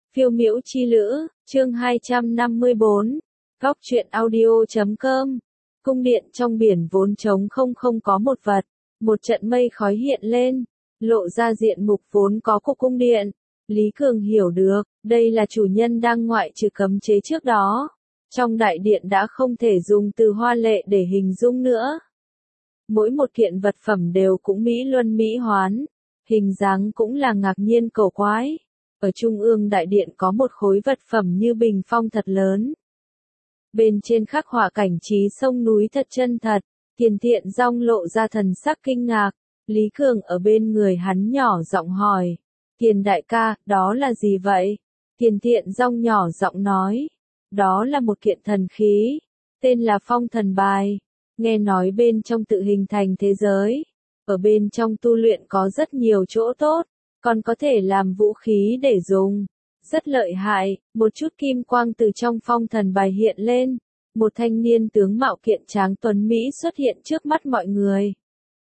Phiêu miễu chi lữ, chương 254, góc truyện audio.com. Cung điện trong biển vốn trống không có một vật, một trận mây khói hiện lên, lộ ra diện mục vốn có của cung điện. Lý Cường hiểu được, đây là chủ nhân đang ngoại trừ cấm chế trước đó. Trong đại điện đã không thể dùng từ hoa lệ để hình dung nữa. Mỗi một kiện vật phẩm đều cũng mỹ luân mỹ hoán, hình dáng cũng là ngạc nhiên cổ quái. Ở trung ương đại điện có một khối vật phẩm như bình phong thật lớn. Bên trên khắc họa cảnh trí sông núi thật chân thật, Tiền Thiện Dong lộ ra thần sắc kinh ngạc. Lý Cường ở bên người hắn nhỏ giọng hỏi, Tiền đại ca, đó là gì vậy? Tiền Thiện Dong nhỏ giọng nói, đó là một kiện thần khí, tên là phong thần bài. Nghe nói bên trong tự hình thành thế giới, ở bên trong tu luyện có rất nhiều chỗ tốt, còn có thể làm vũ khí để dùng. Rất lợi hại, một chút kim quang từ trong phong thần bài hiện lên. Một thanh niên tướng mạo kiện tráng tuấn Mỹ xuất hiện trước mắt mọi người.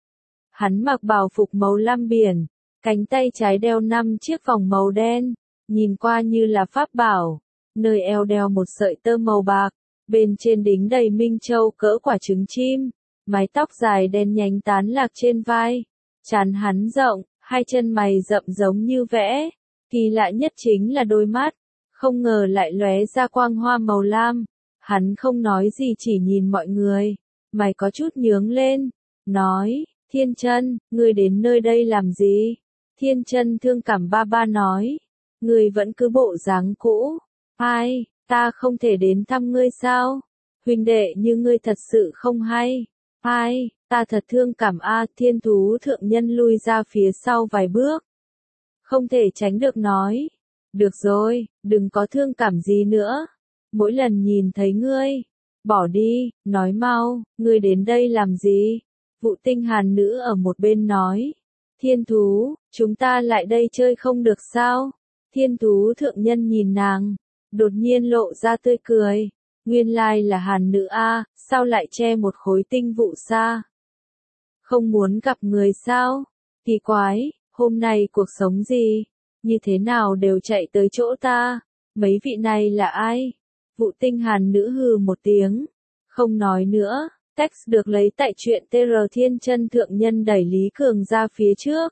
Hắn mặc bào phục màu lam biển, cánh tay trái đeo 5 chiếc vòng màu đen, nhìn qua như là pháp bảo. Nơi eo đeo một sợi tơ màu bạc, bên trên đính đầy minh châu cỡ quả trứng chim. Mái tóc dài đen nhánh tán lạc trên vai. Trán hắn rộng, hai chân mày rậm giống như vẽ. Kỳ lạ nhất chính là đôi mắt, không ngờ lại lóe ra quang hoa màu lam. Hắn không nói gì chỉ nhìn mọi người, mày có chút nhướng lên, nói, Thiên Chân, ngươi đến nơi đây làm gì? Thiên Chân thương cảm ba ba nói, ngươi vẫn cứ bộ dáng cũ, ai, ta không thể đến thăm ngươi sao? Huynh đệ như ngươi thật sự không hay, ai, ta thật thương cảm a. Thiên Thú thượng nhân lui ra phía sau vài bước. Không thể tránh được nói, được rồi, đừng có thương cảm gì nữa. Mỗi lần nhìn thấy ngươi, bỏ đi, nói mau, ngươi đến đây làm gì? Vụ Tinh Hàn nữ ở một bên nói, Thiên Thú, chúng ta lại đây chơi không được sao? Thiên Thú thượng nhân nhìn nàng, đột nhiên lộ ra tươi cười, nguyên lai là Hàn nữ a, sao lại che một khối tinh vụ xa? Không muốn gặp người sao? Kỳ quái, hôm nay cuộc sống gì? Như thế nào đều chạy tới chỗ ta? Mấy vị này là ai? Vụ Tinh Hàn nữ hừ một tiếng, không nói nữa. Text được lấy tại truyện TR. Thiên Chân thượng nhân đẩy Lý Cường ra phía trước.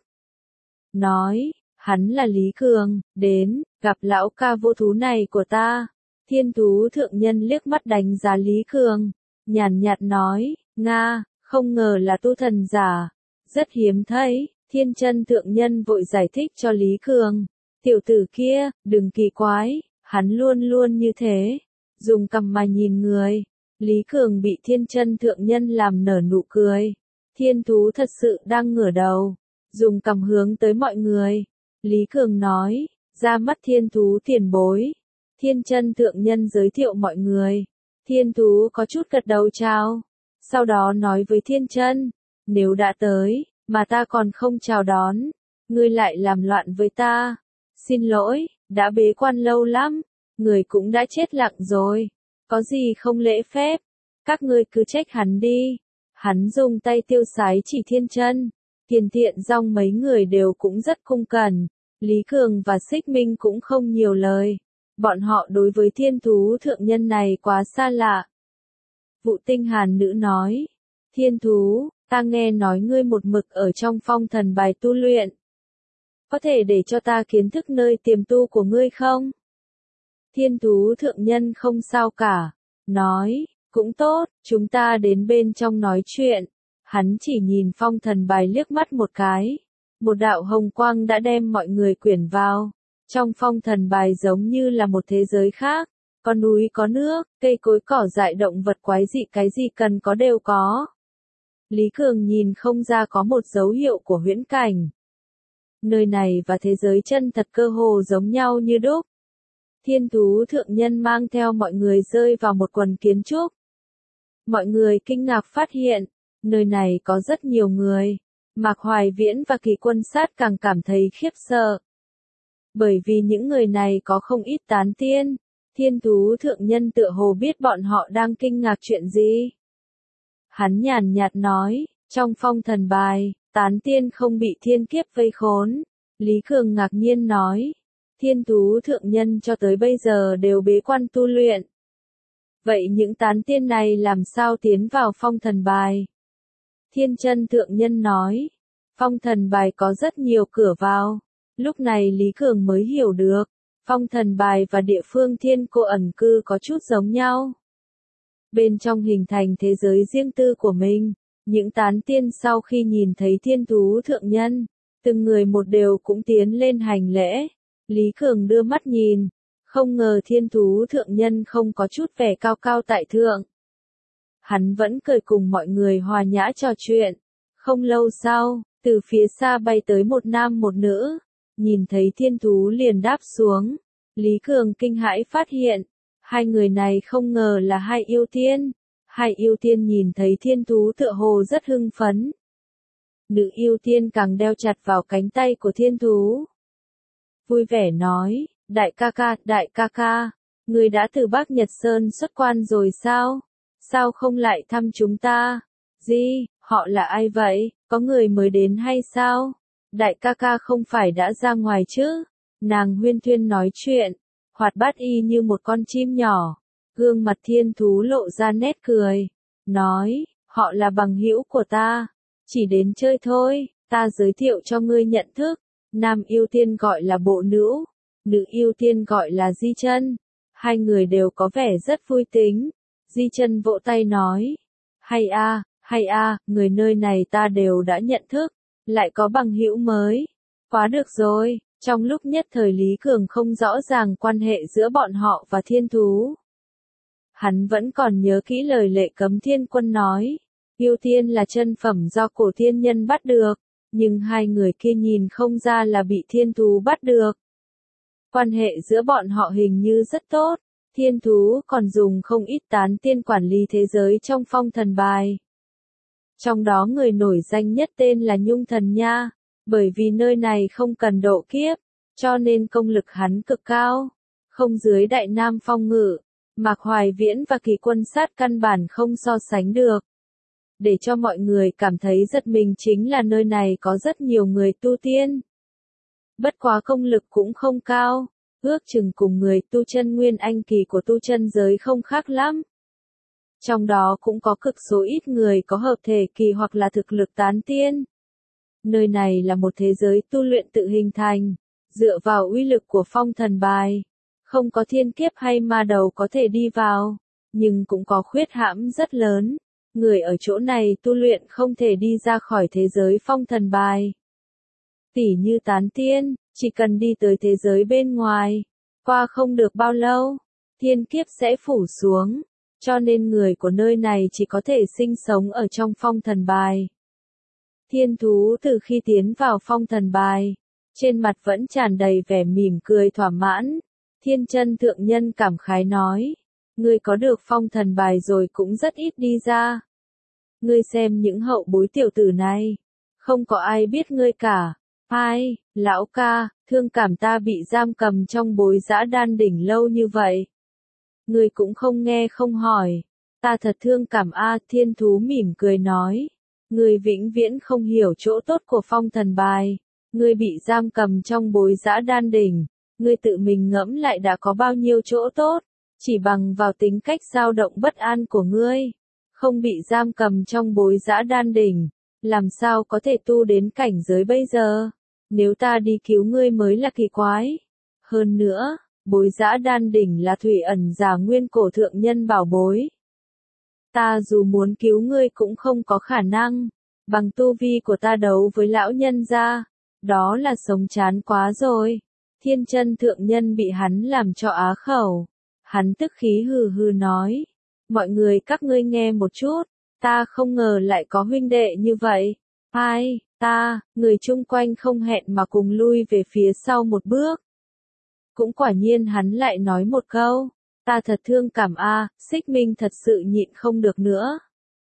Nói, hắn là Lý Cường, đến, gặp lão ca vô thú này của ta. Thiên Thú thượng nhân liếc mắt đánh giá Lý Cường, nhàn nhạt nói, Nga, không ngờ là tu thần giả, rất hiếm thấy. Thiên Chân thượng nhân vội giải thích cho Lý Cường, tiểu tử kia, đừng kỳ quái, hắn luôn luôn như thế, dùng cằm mà nhìn người. Lý Cường bị Thiên Chân thượng nhân làm nở nụ cười. Thiên Thú thật sự đang ngửa đầu, dùng cằm hướng tới mọi người. Lý Cường nói, ra mắt Thiên Thú tiền bối. Thiên Chân thượng nhân giới thiệu mọi người. Thiên Thú có chút gật đầu chào, sau đó nói với Thiên Chân, nếu đã tới, mà ta còn không chào đón, ngươi lại làm loạn với ta. Xin lỗi, đã bế quan lâu lắm, người cũng đã chết lặng rồi, có gì không lễ phép, các ngươi cứ trách hắn đi. Hắn dùng tay tiêu sái chỉ Thiên Chân, Tiền Thiện Dong mấy người đều cũng rất cung cẩn. Lý Cường và Xích Minh cũng không nhiều lời, bọn họ đối với Thiên Thú thượng nhân này quá xa lạ. Vụ Tinh Hàn nữ nói, Thiên Thú, ta nghe nói ngươi một mực ở trong phong thần bài tu luyện. Có thể để cho ta kiến thức nơi tiềm tu của ngươi không? Thiên Thú thượng nhân không sao cả, nói, cũng tốt, chúng ta đến bên trong nói chuyện. Hắn chỉ nhìn phong thần bài liếc mắt một cái. Một đạo hồng quang đã đem mọi người quyển vào. Trong phong thần bài giống như là một thế giới khác. Có núi có nước, cây cối cỏ dại động vật quái dị cái gì cần có đều có. Lý Cường nhìn không ra có một dấu hiệu của huyễn cảnh. Nơi này và thế giới chân thật cơ hồ giống nhau như đúc. Thiên Thú thượng nhân mang theo mọi người rơi vào một quần kiến trúc. Mọi người kinh ngạc phát hiện, nơi này có rất nhiều người. Mạc Hoài Viễn và Kỳ Quân Sát càng cảm thấy khiếp sợ. Bởi vì những người này có không ít tán tiên. Thiên Thú thượng nhân tựa hồ biết bọn họ đang kinh ngạc chuyện gì. Hắn nhàn nhạt nói, trong phong thần bài, tán tiên không bị thiên kiếp vây khốn. Lý Cường ngạc nhiên nói, Thiên thú thượng nhân cho tới bây giờ đều bế quan tu luyện. Vậy những tán tiên này làm sao tiến vào phong thần bài? Thiên chân thượng nhân nói, phong thần bài có rất nhiều cửa vào. Lúc này Lý Cường mới hiểu được, phong thần bài và địa phương thiên cô ẩn cư có chút giống nhau. Bên trong hình thành thế giới riêng tư của mình, những tán tiên sau khi nhìn thấy thiên thú thượng nhân, từng người một đều cũng tiến lên hành lễ. Lý Cường đưa mắt nhìn, không ngờ thiên thú thượng nhân không có chút vẻ cao cao tại thượng. Hắn vẫn cười cùng mọi người hòa nhã trò chuyện. Không lâu sau, từ phía xa bay tới một nam một nữ, nhìn thấy thiên thú liền đáp xuống. Lý Cường kinh hãi phát hiện, hai người này không ngờ là hai yêu tiên. Hai yêu tiên nhìn thấy thiên thú tựa hồ rất hưng phấn. Nữ yêu tiên càng đeo chặt vào cánh tay của thiên thú. Vui vẻ nói, đại ca ca, người đã từ Bắc Nhật Sơn xuất quan rồi sao? Sao không lại thăm chúng ta? Gì, họ là ai vậy? Có người mới đến hay sao? Đại ca ca không phải đã ra ngoài chứ? Nàng huyên thuyên nói chuyện, hoạt bát y như một con chim nhỏ. Gương mặt thiên thú lộ ra nét cười, nói, họ là bằng hữu của ta, chỉ đến chơi thôi, ta giới thiệu cho ngươi nhận thức. Nam yêu tiên gọi là Bộ Nữ, nữ yêu tiên gọi là Di Chân. Hai người đều có vẻ rất vui tính. Di Chân vỗ tay nói, hay a, người nơi này ta đều đã nhận thức, lại có bằng hữu mới. Quá được rồi, trong lúc nhất thời Lý Cường không rõ ràng quan hệ giữa bọn họ và thiên thú. Hắn vẫn còn nhớ kỹ lời Lệ Cấm Thiên Quân nói, yêu tiên là chân phẩm do cổ thiên nhân bắt được, nhưng hai người kia nhìn không ra là bị thiên thú bắt được. Quan hệ giữa bọn họ hình như rất tốt, thiên thú còn dùng không ít tán tiên quản lý thế giới trong phong thần bài. Trong đó người nổi danh nhất tên là Nhung Thần Nha, bởi vì nơi này không cần độ kiếp, cho nên công lực hắn cực cao, không dưới Đại Nam Phong Ngự, Mạc Hoài Viễn và Kỳ Quân Sát căn bản không so sánh được. Để cho mọi người cảm thấy giật mình chính là nơi này có rất nhiều người tu tiên. Bất quá công lực cũng không cao, ước chừng cùng người tu chân nguyên anh kỳ của tu chân giới không khác lắm. Trong đó cũng có cực số ít người có hợp thể kỳ hoặc là thực lực tán tiên. Nơi này là một thế giới tu luyện tự hình thành, dựa vào uy lực của phong thần bài. Không có thiên kiếp hay ma đầu có thể đi vào, nhưng cũng có khuyết hãm rất lớn. Người ở chỗ này tu luyện không thể đi ra khỏi thế giới phong thần bài. Tỉ như tán tiên, chỉ cần đi tới thế giới bên ngoài, qua không được bao lâu, thiên kiếp sẽ phủ xuống, cho nên người của nơi này chỉ có thể sinh sống ở trong phong thần bài. Thiên thú từ khi tiến vào phong thần bài, trên mặt vẫn tràn đầy vẻ mỉm cười thỏa mãn. Thiên chân thượng nhân cảm khái nói, ngươi có được phong thần bài rồi cũng rất ít đi ra. Ngươi xem những hậu bối tiểu tử này, không có ai biết ngươi cả. Ai, lão ca, thương cảm ta bị giam cầm trong bối dã đan đỉnh lâu như vậy. Ngươi cũng không nghe không hỏi, ta thật thương cảm a. Thiên thú mỉm cười nói, ngươi vĩnh viễn không hiểu chỗ tốt của phong thần bài. Ngươi bị giam cầm trong bối dã đan đỉnh, ngươi tự mình ngẫm lại đã có bao nhiêu chỗ tốt, chỉ bằng vào tính cách dao động bất an của ngươi, không bị giam cầm trong bối dã đan đỉnh, làm sao có thể tu đến cảnh giới bây giờ? Nếu ta đi cứu ngươi mới là kỳ quái. Hơn nữa, bối dã đan đỉnh là thủy ẩn giả nguyên cổ thượng nhân bảo bối. Ta dù muốn cứu ngươi cũng không có khả năng, bằng tu vi của ta đấu với lão nhân gia, đó là sống chán quá rồi. Thiên chân thượng nhân bị hắn làm cho á khẩu. Hắn tức khí hừ hừ nói, mọi người các ngươi nghe một chút, ta không ngờ lại có huynh đệ như vậy. Ai, ta, người chung quanh không hẹn mà cùng lui về phía sau một bước. Cũng quả nhiên hắn lại nói một câu, ta thật thương cảm a. Xích Minh thật sự nhịn không được nữa.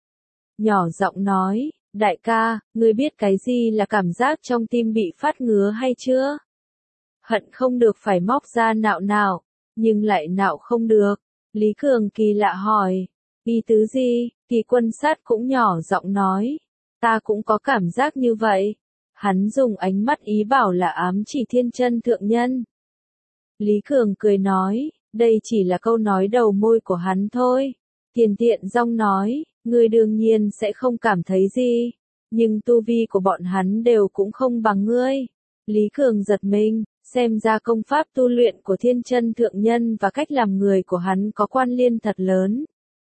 Nhỏ giọng nói, đại ca, ngươi biết cái gì là cảm giác trong tim bị phát ngứa hay chưa? Hận không được phải móc ra nạo nạo, nhưng lại nạo không được. Lý Cường kỳ lạ hỏi, ý tứ gì? Kỳ Quân Sát cũng nhỏ giọng nói, ta cũng có cảm giác như vậy. Hắn dùng ánh mắt ý bảo là ám chỉ thiên chân thượng nhân. Lý Cường cười nói, đây chỉ là câu nói đầu môi của hắn thôi. Tiền Thiện Dong nói, ngươi đương nhiên sẽ không cảm thấy gì, nhưng tu vi của bọn hắn đều cũng không bằng ngươi. Lý Cường giật mình, xem ra công pháp tu luyện của Thiên Chân thượng nhân và cách làm người của hắn có quan liên thật lớn.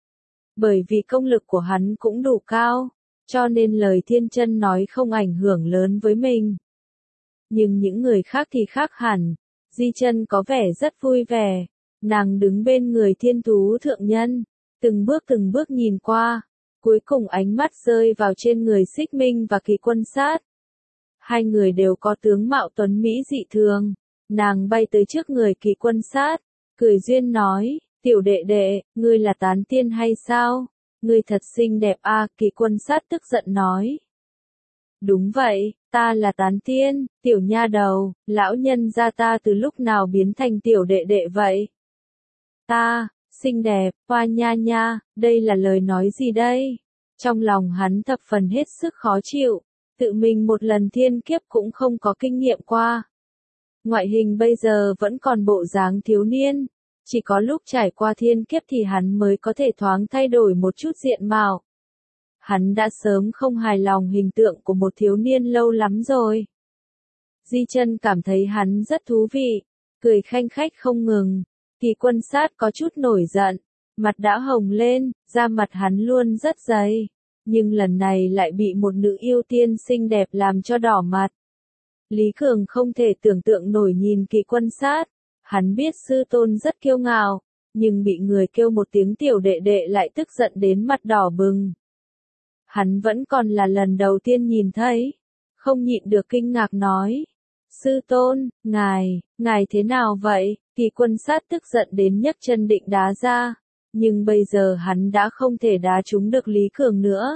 Bởi vì công lực của hắn cũng đủ cao, cho nên lời Thiên Chân nói không ảnh hưởng lớn với mình. Nhưng những người khác thì khác hẳn. Di Chân có vẻ rất vui vẻ, nàng đứng bên người Thiên Thú thượng nhân, từng bước nhìn qua, cuối cùng ánh mắt rơi vào trên người Xích Minh và Kỳ Quân Sát. Hai người đều có tướng mạo tuấn mỹ dị thường, nàng bay tới trước người Kỳ Quân Sát, cười duyên nói, tiểu đệ đệ, ngươi là tán tiên hay sao? Ngươi thật xinh đẹp a. Kỳ Quân Sát tức giận nói. Đúng vậy, ta là tán tiên, tiểu nha đầu, lão nhân gia ta từ lúc nào biến thành tiểu đệ đệ vậy? Ta, xinh đẹp, hoa nha nha, đây là lời nói gì đây? Trong lòng hắn thập phần hết sức khó chịu, tự mình một lần thiên kiếp cũng không có kinh nghiệm qua. Ngoại hình bây giờ vẫn còn bộ dáng thiếu niên, chỉ có lúc trải qua thiên kiếp thì hắn mới có thể thoáng thay đổi một chút diện mạo. Hắn đã sớm không hài lòng hình tượng của một thiếu niên lâu lắm rồi. Di Chân cảm thấy hắn rất thú vị, cười khanh khách không ngừng. Kỳ Quân Sát có chút nổi giận, mặt đã hồng lên, da mặt hắn luôn rất dày, nhưng lần này lại bị một nữ yêu tiên xinh đẹp làm cho đỏ mặt. Lý Cường không thể tưởng tượng nổi nhìn Kỳ Quân Sát, hắn biết sư tôn rất kiêu ngạo, nhưng bị người kêu một tiếng tiểu đệ đệ lại tức giận đến mặt đỏ bừng. Hắn vẫn còn là lần đầu tiên nhìn thấy, không nhịn được kinh ngạc nói. Sư tôn, ngài thế nào vậy? Kỳ Quân Sát tức giận đến nhấc chân định đá ra, nhưng bây giờ hắn đã không thể đá trúng được Lý Cường nữa.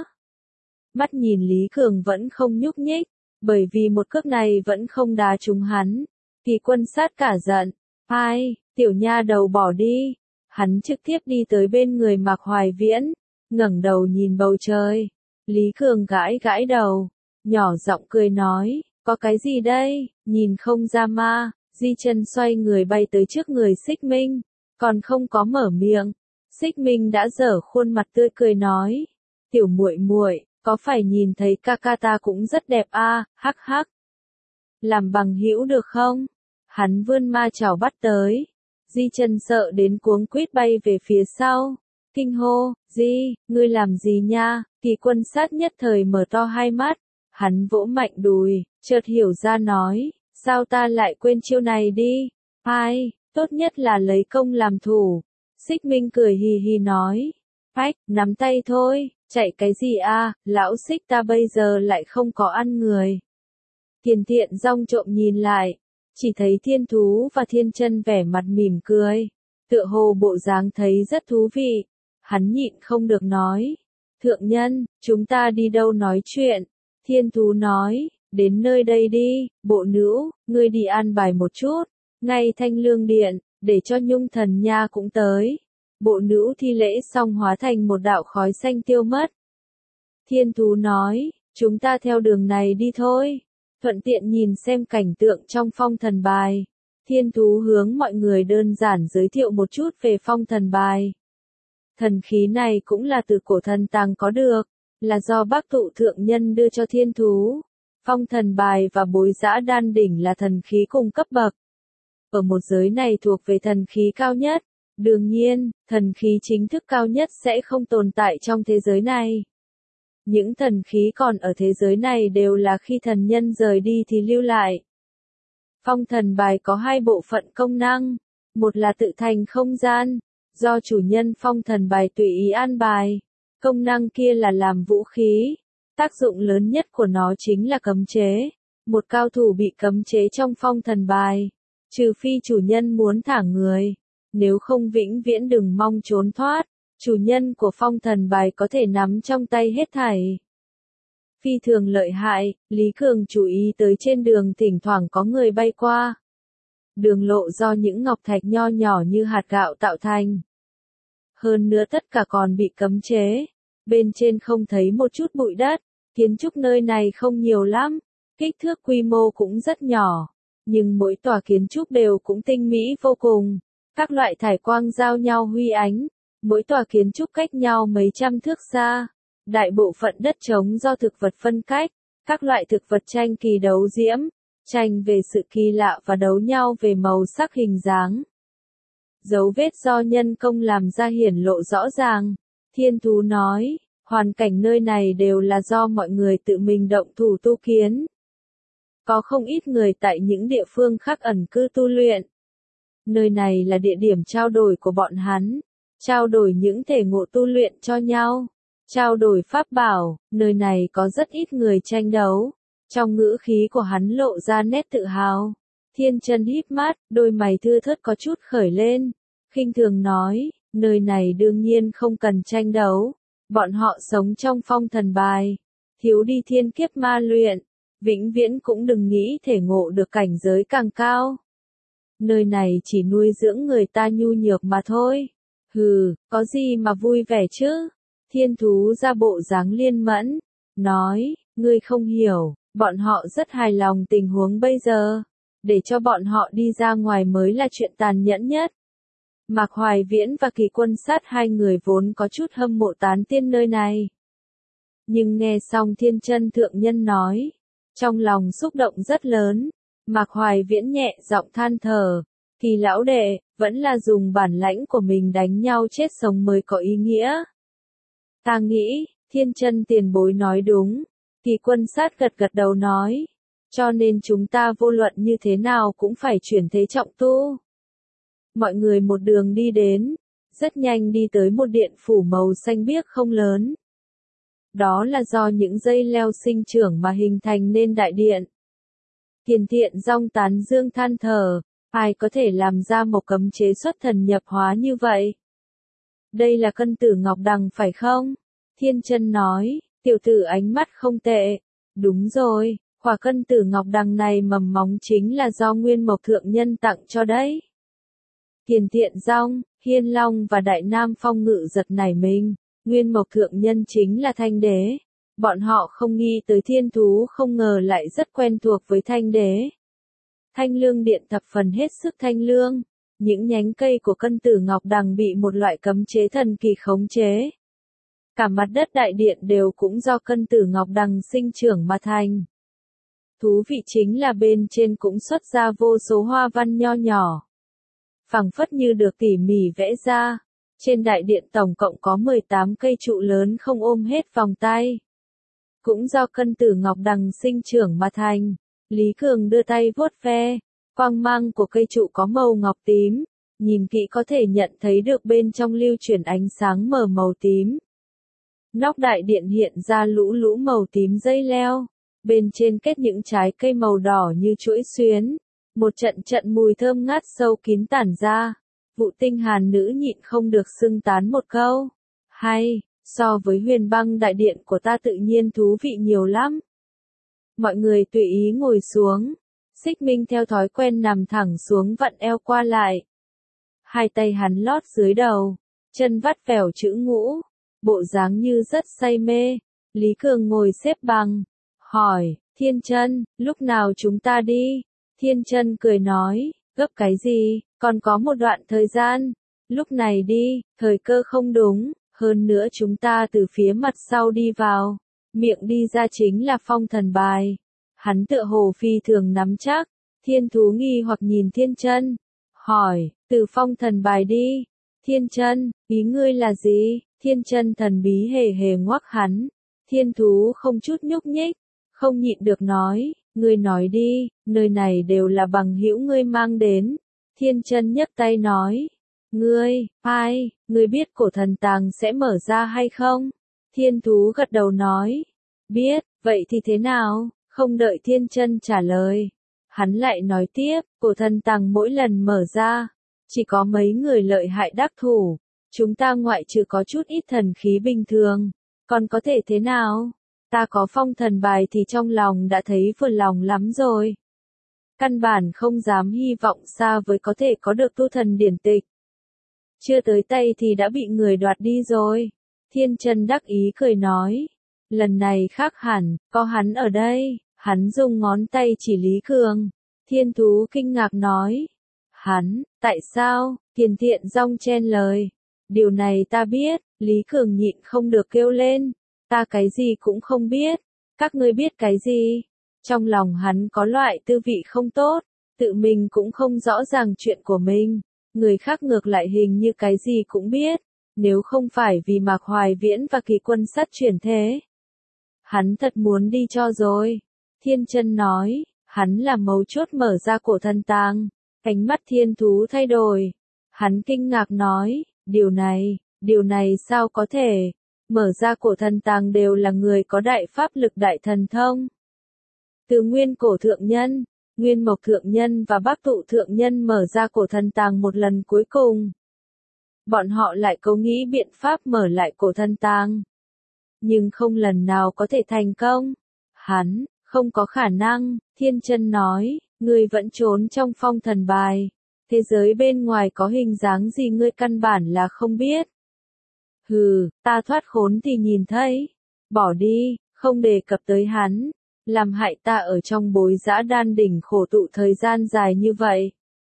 Mắt nhìn Lý Cường vẫn không nhúc nhích, bởi vì một cước này vẫn không đá trúng hắn. Kỳ Quân Sát cả giận, ai, tiểu nha đầu bỏ đi. Hắn trực tiếp đi tới bên người Mạc Hoài Viễn, ngẩng đầu nhìn bầu trời. Lý Cường gãi gãi đầu, nhỏ giọng cười nói, có cái gì đây, nhìn không ra ma. Di Chân xoay người bay tới trước người Xích Minh, còn không có mở miệng. Xích Minh đã dở khuôn mặt tươi cười nói, tiểu muội muội, có phải nhìn thấy ca ca ta cũng rất đẹp a, hắc hắc. Làm bằng hữu được không? Hắn vươn ma chảo bắt tới. Di Chân sợ đến cuống quýt bay về phía sau. Kinh hô, Di, ngươi làm gì nha? Kỳ Quân Sát nhất thời mở to hai mắt. Hắn vỗ mạnh đùi, chợt hiểu ra nói, sao ta lại quên chiêu này đi? Ai, tốt nhất là lấy công làm thủ. Xích Minh cười hì hì nói, phách, nắm tay thôi, chạy cái gì a? Lão Xích ta bây giờ lại không có ăn người. Tiền Thiện Dong trộm nhìn lại, chỉ thấy Thiên Thú và Thiên Chân vẻ mặt mỉm cười, tựa hồ bộ dáng thấy rất thú vị. Hắn nhịn không được nói, thượng nhân, chúng ta đi đâu nói chuyện? Thiên Thú nói, đến nơi đây đi, bộ nữ, ngươi đi an bài một chút, ngay Thanh Lương Điện, để cho Nhung Thần Nha cũng tới. Bộ nữ thi lễ xong hóa thành một đạo khói xanh tiêu mất. Thiên Thú nói, chúng ta theo đường này đi thôi, thuận tiện nhìn xem cảnh tượng trong phong thần bài. Thiên Thú hướng mọi người đơn giản giới thiệu một chút về phong thần bài. Thần khí này cũng là từ cổ thần tàng có được, là do Bác Tụ thượng nhân đưa cho Thiên Thú. Phong thần bài và Bối Dã Đan đỉnh là thần khí cùng cấp bậc. Ở một giới này thuộc về thần khí cao nhất. Đương nhiên, thần khí chính thức cao nhất sẽ không tồn tại trong thế giới này. Những thần khí còn ở thế giới này đều là khi thần nhân rời đi thì lưu lại. Phong thần bài có hai bộ phận công năng. Một là tự thành không gian, do chủ nhân phong thần bài tùy ý an bài. Công năng kia là làm vũ khí. Tác dụng lớn nhất của nó chính là cấm chế. Một cao thủ bị cấm chế trong phong thần bài, trừ phi chủ nhân muốn thả người, nếu không vĩnh viễn đừng mong trốn thoát. Chủ nhân của phong thần bài có thể nắm trong tay hết thảy. Phi thường lợi hại, Lý Cường chú ý tới trên đường thỉnh thoảng có người bay qua. Đường lộ do những ngọc thạch nho nhỏ như hạt gạo tạo thành. Hơn nữa tất cả còn bị cấm chế. Bên trên không thấy một chút bụi đất. Kiến trúc nơi này không nhiều lắm, kích thước quy mô cũng rất nhỏ, nhưng mỗi tòa kiến trúc đều cũng tinh mỹ vô cùng. Các loại thải quang giao nhau huy ánh, mỗi tòa kiến trúc cách nhau mấy trăm thước xa. Đại bộ phận đất trống do thực vật phân cách, các loại thực vật tranh kỳ đấu diễm, tranh về sự kỳ lạ và đấu nhau về màu sắc hình dáng. Dấu vết do nhân công làm ra hiển lộ rõ ràng. Thiên thú nói, hoàn cảnh nơi này đều là do mọi người tự mình động thủ tu kiến. Có không ít người tại những địa phương khác ẩn cư tu luyện. Nơi này là địa điểm trao đổi của bọn hắn, trao đổi những thể ngộ tu luyện cho nhau, trao đổi pháp bảo, nơi này có rất ít người tranh đấu. Trong ngữ khí của hắn lộ ra nét tự hào. Thiên Chân híp mắt, đôi mày thưa thớt có chút khởi lên, khinh thường nói, nơi này đương nhiên không cần tranh đấu, bọn họ sống trong phong thần bài, thiếu đi thiên kiếp ma luyện, vĩnh viễn cũng đừng nghĩ thể ngộ được cảnh giới càng cao. Nơi này chỉ nuôi dưỡng người ta nhu nhược mà thôi. Hừ, có gì mà vui vẻ chứ? Thiên thú ra bộ dáng liên mẫn, nói, ngươi không hiểu, bọn họ rất hài lòng tình huống bây giờ, để cho bọn họ đi ra ngoài mới là chuyện tàn nhẫn nhất. Mạc Hoài Viễn và Kỳ Quân Sát hai người vốn có chút hâm mộ tán tiên nơi này. Nhưng nghe xong Thiên Chân thượng nhân nói, trong lòng xúc động rất lớn, Mạc Hoài Viễn nhẹ giọng than thở, Kỳ lão đệ, vẫn là dùng bản lãnh của mình đánh nhau chết sống mới có ý nghĩa. Ta nghĩ, Thiên Chân tiền bối nói đúng, Kỳ Quân Sát gật gật đầu nói, cho nên chúng ta vô luận như thế nào cũng phải chuyển thế trọng tu. Mọi người một đường đi đến, rất nhanh đi tới một điện phủ màu xanh biếc không lớn. Đó là do những dây leo sinh trưởng mà hình thành nên đại điện. Tiền Thiện Dong tán dương than thở, ai có thể làm ra một cấm chế xuất thần nhập hóa như vậy? Đây là cân tử ngọc đằng phải không? Thiên Chân nói, tiểu tử ánh mắt không tệ. Đúng rồi, quả cân tử ngọc đằng này mầm móng chính là do Nguyên Mộc Thượng Nhân tặng cho đấy. Tiền Thiện Dong, Hiên Long và Đại Nam Phong Ngự giật nảy mình, Nguyên Mộc Thượng Nhân chính là Thanh Đế. Bọn họ không nghĩ tới thiên thú không ngờ lại rất quen thuộc với Thanh Đế. Thanh Lương Điện thập phần hết sức thanh lương, những nhánh cây của cân tử ngọc đằng bị một loại cấm chế thần kỳ khống chế. Cả mặt đất đại điện đều cũng do cân tử ngọc đằng sinh trưởng mà thành. Thú vị chính là bên trên cũng xuất ra vô số hoa văn nho nhỏ, phẳng phất như được tỉ mỉ vẽ ra. Trên đại điện tổng cộng có 18 cây trụ lớn không ôm hết vòng tay, cũng do cân tử ngọc đằng sinh trưởng mà thành. Lý Cường đưa tay vuốt ve, quang mang của cây trụ có màu ngọc tím, nhìn kỹ có thể nhận thấy được bên trong lưu chuyển ánh sáng mờ màu tím. Nóc đại điện hiện ra lũ lũ màu tím dây leo, bên trên kết những trái cây màu đỏ như chuỗi xuyến, một trận trận mùi thơm ngát sâu kín tản ra. Vụ Tinh Hàn nữ nhịn không được xưng tán một câu, hay, so với Huyền Băng đại điện của ta tự nhiên thú vị nhiều lắm. Mọi người tùy ý ngồi xuống, Xích Minh theo thói quen nằm thẳng xuống vặn eo qua lại. Hai tay hắn lót dưới đầu, chân vắt vẻo chữ ngũ, bộ dáng như rất say mê. Lý Cường ngồi xếp bằng, hỏi, Thiên Chân, lúc nào chúng ta đi? Thiên Chân cười nói, gấp cái gì, còn có một đoạn thời gian, lúc này đi, thời cơ không đúng, hơn nữa chúng ta từ phía mặt sau đi vào, miệng đi ra chính là phong thần bài. Hắn tựa hồ phi thường nắm chắc. Thiên thú nghi hoặc nhìn Thiên Chân, hỏi, từ phong thần bài đi. Thiên Chân, ý ngươi là gì? Thiên Chân thần bí hề hề ngoắc hắn. Thiên thú không chút nhúc nhích, không nhịn được nói, ngươi nói đi, nơi này đều là bằng hữu ngươi mang đến. Thiên Chân nhấc tay nói, ai, ngươi biết cổ thần tàng sẽ mở ra hay không? Thiên thú gật đầu nói, biết, vậy thì thế nào? Không đợi Thiên Chân trả lời, hắn lại nói tiếp, cổ thần tàng mỗi lần mở ra, chỉ có mấy người lợi hại đắc thủ, chúng ta ngoại trừ có chút ít thần khí bình thường, còn có thể thế nào? Ta có phong thần bài thì trong lòng đã thấy vừa lòng lắm rồi. Căn bản không dám hy vọng xa với có thể có được tu thần điển tịch. Chưa tới tay thì đã bị người đoạt đi rồi. Thiên Chân đắc ý cười nói, lần này khác hẳn, có hắn ở đây. Hắn dùng ngón tay chỉ Lý Cường. Thiên thú kinh ngạc nói. Hắn, tại sao? Tiền Thiện Dong chen lời. Điều này ta biết, Lý Cường nhịn không được kêu lên. Ta cái gì cũng không biết. Các ngươi biết cái gì? Trong lòng hắn có loại tư vị không tốt, tự mình cũng không rõ ràng chuyện của mình. Người khác ngược lại hình như cái gì cũng biết. Nếu không phải vì Mạc Hoài Viễn và Kỳ Quân Sắt chuyển thế, hắn thật muốn đi cho rồi. Thiên Chân nói, hắn là mấu chốt mở ra cổ thần tàng. Ánh mắt thiên thú thay đổi. Hắn kinh ngạc nói, điều này sao có thể? Mở ra cổ thần tàng đều là người có đại pháp lực đại thần thông. Từ Nguyên Cổ Thượng Nhân, Nguyên Mộc Thượng Nhân và Bắc Tụ Thượng Nhân mở ra cổ thần tàng một lần cuối cùng. Bọn họ lại cố nghĩ biện pháp mở lại cổ thần tàng. Nhưng không lần nào có thể thành công. Hắn, không có khả năng, Thiên Chân nói, ngươi vẫn trốn trong phong thần bài. Thế giới bên ngoài có hình dáng gì ngươi căn bản là không biết. Hừ, ta thoát khốn thì nhìn thấy. Bỏ đi, không đề cập tới hắn. Làm hại ta ở trong bối dã đan đỉnh khổ tụ thời gian dài như vậy.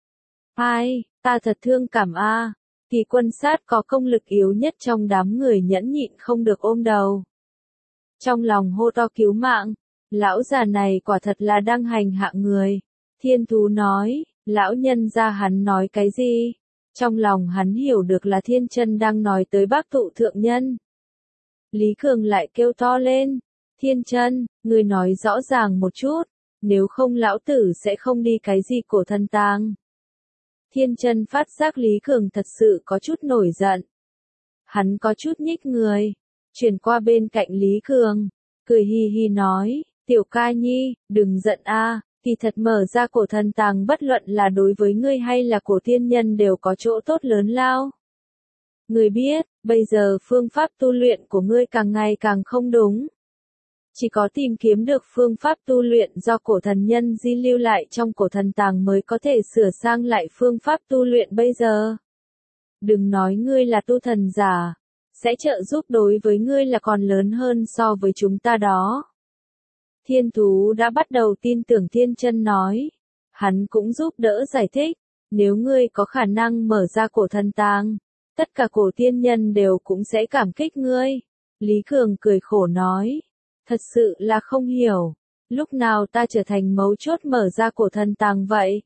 Ai, ta thật thương cảm a. Kỳ Quân Sát có công lực yếu nhất trong đám người nhẫn nhịn không được ôm đầu. Trong lòng hô to cứu mạng, lão già này quả thật là đang hành hạ người. Thiên thú nói, lão nhân gia hắn nói cái gì? Trong lòng hắn hiểu được là Thiên Chân đang nói tới Bắc Tụ Thượng Nhân. Lý Cường lại kêu to lên, Thiên Chân, ngươi nói rõ ràng một chút, nếu không lão tử sẽ không đi cái gì cổ thần tàng. Thiên Chân phát giác Lý Cường thật sự có chút nổi giận. Hắn có chút nhích người, chuyển qua bên cạnh Lý Cường, cười hi hi nói, tiểu ca nhi, đừng giận a, kỳ thật mở ra cổ thần tàng bất luận là đối với ngươi hay là cổ tiên nhân đều có chỗ tốt lớn lao. Ngươi biết, bây giờ phương pháp tu luyện của ngươi càng ngày càng không đúng. Chỉ có tìm kiếm được phương pháp tu luyện do cổ thần nhân di lưu lại trong cổ thần tàng mới có thể sửa sang lại phương pháp tu luyện bây giờ. Đừng nói ngươi là tu thần giả, sẽ trợ giúp đối với ngươi là còn lớn hơn so với chúng ta đó. Thiên thú đã bắt đầu tin tưởng Thiên Chân nói. Hắn cũng giúp đỡ giải thích, nếu ngươi có khả năng mở ra cổ thần tàng, tất cả cổ tiên nhân đều cũng sẽ cảm kích ngươi. Lý Cường cười khổ nói, thật sự là không hiểu, lúc nào ta trở thành mấu chốt mở ra cổ thần tàng vậy?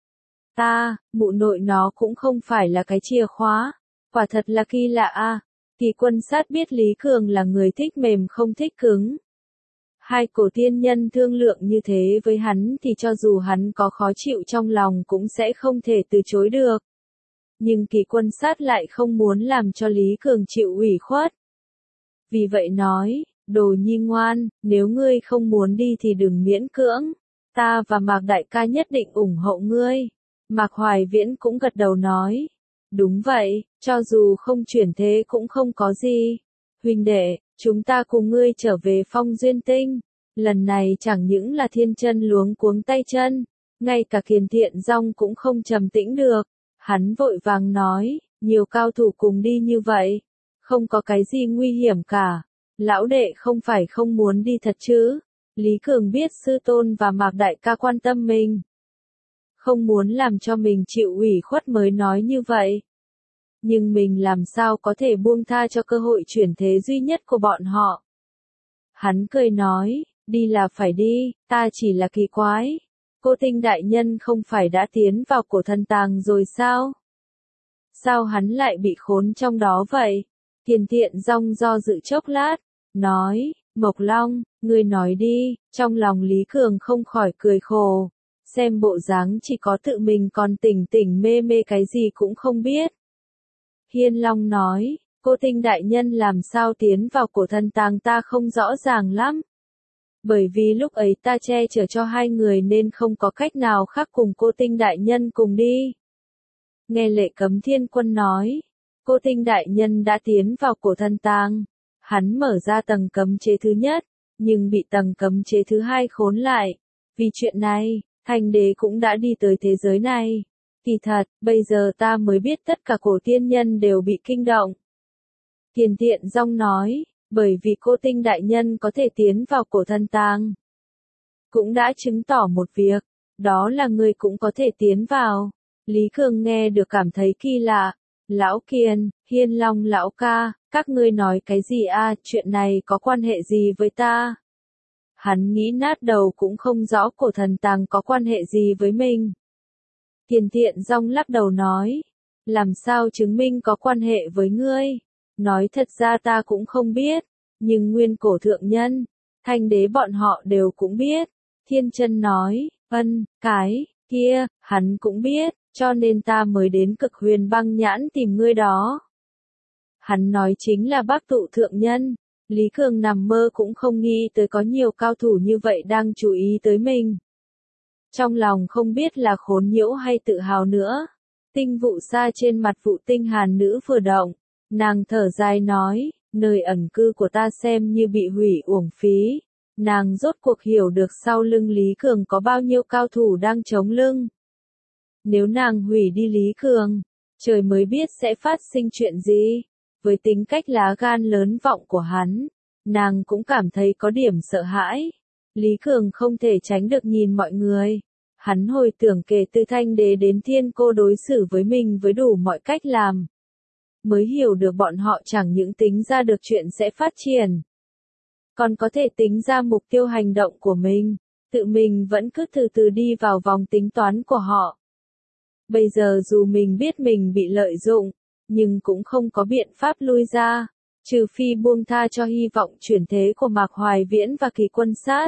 Ta, mụ nội nó cũng không phải là cái chìa khóa, quả thật là kỳ lạ a. Kỳ Quân Sát biết Lý Cường là người thích mềm không thích cứng. Hai cổ tiên nhân thương lượng như thế với hắn thì cho dù hắn có khó chịu trong lòng cũng sẽ không thể từ chối được. Nhưng Kỳ Quân Sát lại không muốn làm cho Lý Cường chịu ủy khuất. Vì vậy nói, đồ nhi ngoan, nếu ngươi không muốn đi thì đừng miễn cưỡng. Ta và Mạc Đại ca nhất định ủng hộ ngươi. Mạc Hoài Viễn cũng gật đầu nói. Đúng vậy, cho dù không chuyển thế cũng không có gì. Huynh đệ, chúng ta cùng ngươi trở về Phong Duyên Tinh. Lần này chẳng những là Thiên Chân luống cuống tay chân, ngay cả Kiền Thiện Dong cũng không trầm tĩnh được. Hắn vội vàng nói, nhiều cao thủ cùng đi như vậy, không có cái gì nguy hiểm cả. Lão đệ không phải không muốn đi thật chứ? Lý Cường biết sư tôn và Mạc Đại ca quan tâm mình, không muốn làm cho mình chịu ủy khuất mới nói như vậy. Nhưng mình làm sao có thể buông tha cho cơ hội chuyển thế duy nhất của bọn họ. Hắn cười nói, đi là phải đi, ta chỉ là kỳ quái. Cô Tinh đại nhân không phải đã tiến vào cổ thần tàng rồi sao? Sao hắn lại bị khốn trong đó vậy? Kiền Thiện Dong do dự chốc lát, nói, Mộc Long, ngươi nói đi. Trong lòng Lý Cường không khỏi cười khổ, xem bộ dáng chỉ có tự mình còn tỉnh tỉnh mê mê cái gì cũng không biết. Hiên Long nói, cô Tinh đại nhân làm sao tiến vào cổ thần tàng ta không rõ ràng lắm. Bởi vì lúc ấy ta che chở cho hai người nên không có cách nào khác cùng cô Tinh đại nhân cùng đi. Nghe Lệ Cấm Thiên Quân nói, cô Tinh đại nhân đã tiến vào cổ thần tàng. Hắn mở ra tầng cấm chế thứ nhất, nhưng bị tầng cấm chế thứ hai khốn lại. Vì chuyện này, Thành Đế cũng đã đi tới thế giới này. Kỳ thật, bây giờ ta mới biết tất cả cổ tiên nhân đều bị kinh động. Kiền Thiện Dong nói, bởi vì cô Tinh đại nhân có thể tiến vào cổ thần tàng, cũng đã chứng tỏ một việc, đó là ngươi cũng có thể tiến vào. Lý Cường nghe được cảm thấy kỳ lạ. Lão Kiền, Hiên Long lão ca, các ngươi nói cái gì a? Chuyện này có quan hệ gì với ta? Hắn nghĩ nát đầu cũng không rõ cổ thần tàng có quan hệ gì với mình. Tiền Thiện Dong lắc đầu nói, làm sao chứng minh có quan hệ với ngươi? Nói thật ra ta cũng không biết, nhưng nguyên cổ thượng nhân, Thanh đế bọn họ đều cũng biết. Thiên Chân nói, cái kia, hắn cũng biết, cho nên ta mới đến Cực Huyền Băng Nhãn tìm ngươi đó. Hắn nói chính là Bác Tụ thượng nhân. Lý Cường nằm mơ cũng không nghĩ tới có nhiều cao thủ như vậy đang chú ý tới mình. Trong lòng không biết là khốn nhiễu hay tự hào nữa. Tinh Vụ Sa trên mặt Vụ Tinh Hàn nữ vừa động, nàng thở dài nói, nơi ẩn cư của ta xem như bị hủy uổng phí. Nàng rốt cuộc hiểu được sau lưng Lý Cường có bao nhiêu cao thủ đang chống lưng. Nếu nàng hủy đi Lý Cường, trời mới biết sẽ phát sinh chuyện gì. Với tính cách lá gan lớn vọng của hắn, nàng cũng cảm thấy có điểm sợ hãi. Lý Cường không thể tránh được nhìn mọi người. Hắn hồi tưởng kể từ Thanh đế đến Thiên Cô đối xử với mình với đủ mọi cách làm. Mới hiểu được bọn họ chẳng những tính ra được chuyện sẽ phát triển, còn có thể tính ra mục tiêu hành động của mình. Tự mình vẫn cứ từ từ đi vào vòng tính toán của họ. Bây giờ dù mình biết mình bị lợi dụng, nhưng cũng không có biện pháp lui ra, trừ phi buông tha cho hy vọng chuyển thế của Mạc Hoài Viễn và Kỳ Quân Sát.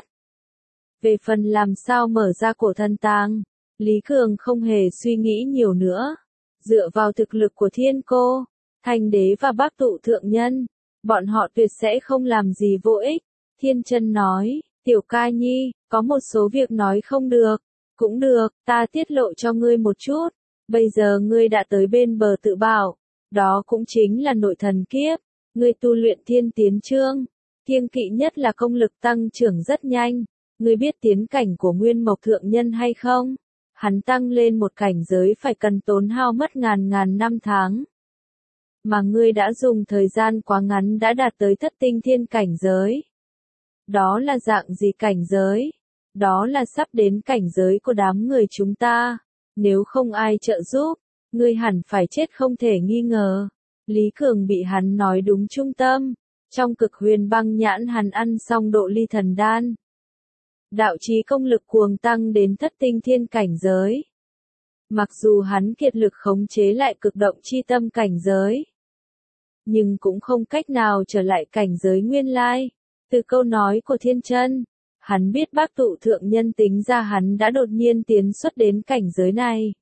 Về phần làm sao mở ra cổ thần tàng, Lý Cường không hề suy nghĩ nhiều nữa. Dựa vào thực lực của Thiên Cô, Thanh đế và Bác Tụ thượng nhân, bọn họ tuyệt sẽ không làm gì vô ích. Thiên Chân nói, Tiểu Ca Nhi, có một số việc nói không được. Cũng được, ta tiết lộ cho ngươi một chút. Bây giờ ngươi đã tới bên bờ tự bảo. Đó cũng chính là nội thần kiếp. Ngươi tu luyện Thiên Tiến Chương. Kiêng kỵ nhất là công lực tăng trưởng rất nhanh. Ngươi biết tiến cảnh của Nguyên Mộc thượng nhân hay không? Hắn tăng lên một cảnh giới phải cần tốn hao mất ngàn năm tháng. Mà ngươi đã dùng thời gian quá ngắn đã đạt tới thất tinh thiên cảnh giới. Đó là dạng gì cảnh giới? Đó là sắp đến cảnh giới của đám người chúng ta. Nếu không ai trợ giúp, ngươi hẳn phải chết không thể nghi ngờ. Lý Cường bị hắn nói đúng trung tâm. Trong Cực Huyền Băng Nhãn hắn ăn xong độ ly thần đan. Đạo chí công lực cuồng tăng đến thất tinh thiên cảnh giới. Mặc dù hắn kiệt lực khống chế lại cực động chi tâm cảnh giới, nhưng cũng không cách nào trở lại cảnh giới nguyên lai. Từ câu nói của Thiên Chân, hắn biết Bác Tụ thượng nhân tính ra hắn đã đột nhiên tiến xuất đến cảnh giới này.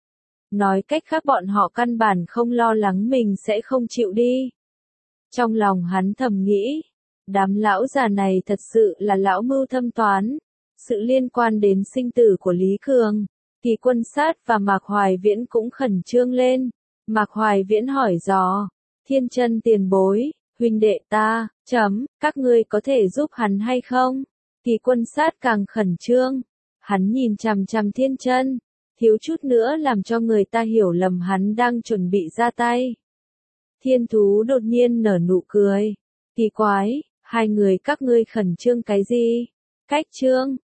Nói cách khác bọn họ căn bản không lo lắng mình sẽ không chịu đi. Trong lòng hắn thầm nghĩ, đám lão già này thật sự là lão mưu thâm toán. Sự liên quan đến sinh tử của Lý Cường, Kỳ Quân Sát và Mạc Hoài Viễn cũng khẩn trương lên. Mạc Hoài Viễn hỏi dò, Thiên Chân tiền bối, huynh đệ ta, các ngươi có thể giúp hắn hay không? Kỳ Quân Sát càng khẩn trương, hắn nhìn chằm chằm Thiên Chân, thiếu chút nữa làm cho người ta hiểu lầm hắn đang chuẩn bị ra tay. Thiên Thú đột nhiên nở nụ cười, kỳ quái, hai người các ngươi khẩn trương cái gì? Cách trương,